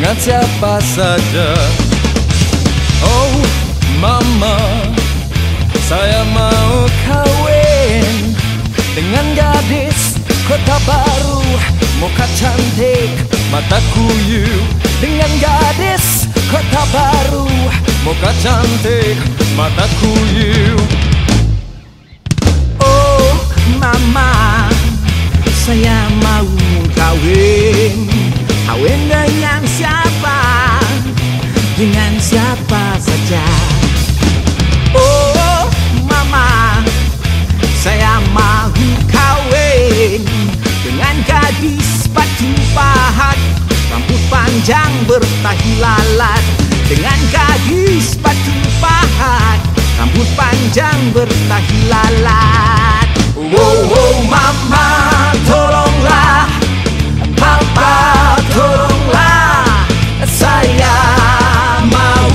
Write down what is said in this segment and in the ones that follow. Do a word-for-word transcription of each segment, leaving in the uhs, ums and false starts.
dengan siapa saja. Oh mama, saya mau kawin dengan gadis kota baru, muka cantik, mata kuyu. Dengan gadis kota baru, muka cantik, mata kuyu. Oh mama, saya mau kawin. Kawin dengan siapa? Dengan siapa saja. Oh mama, saya mau kawin dengan gadis batu pahat, rambut panjang bertahi lalat. Dengan gadis batu pahat, rambut panjang bertahi lalat. Oh, oh mama, tolonglah. Papa, tolonglah. Saya mau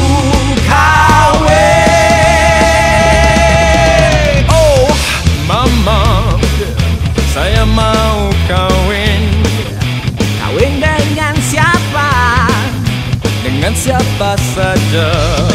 kawin. Oh mama, saya mau kawin. Kawin dengan siapa? Dengan siapa saja.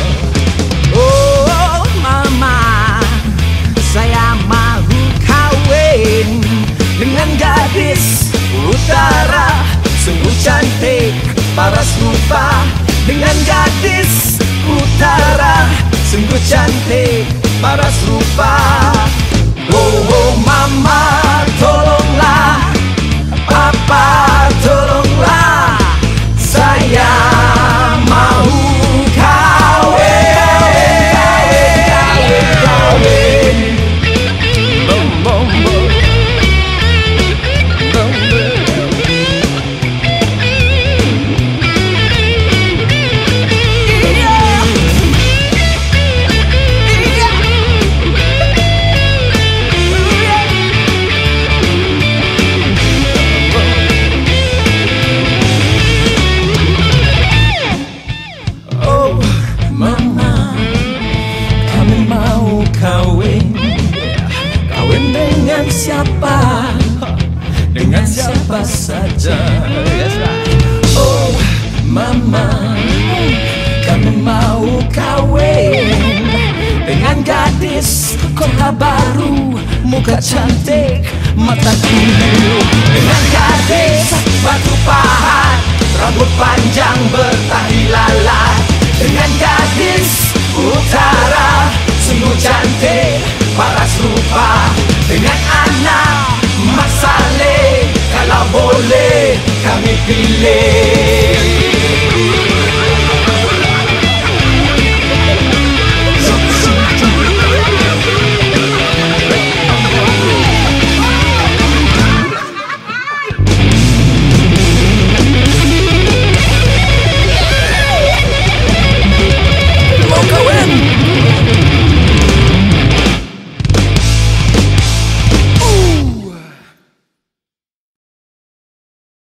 Oh mama, saya mau kawin dengan gadis utara, sungguh cantik, paras rupa. Dengan gadis utara, sungguh cantik, paras rupa. Oh, oh mama, tolonglah. Papa, tolonglah. Saya mau kawin, kawin, kawin, kawin. Bom, bom, bom. Bom, bom. Kawin, kawin dengan siapa? Dengan siapa saja. Oh mama, kami mau kawin dengan gadis kota baru, muka cantik, mata kuyu. Dengan gadis batu pahat, rambut panjang bertahi lalat. Dengan gadis utara, sungguh cantik, paras rupa. Dengan anak Mas Saleh, kalau boleh kami pilih.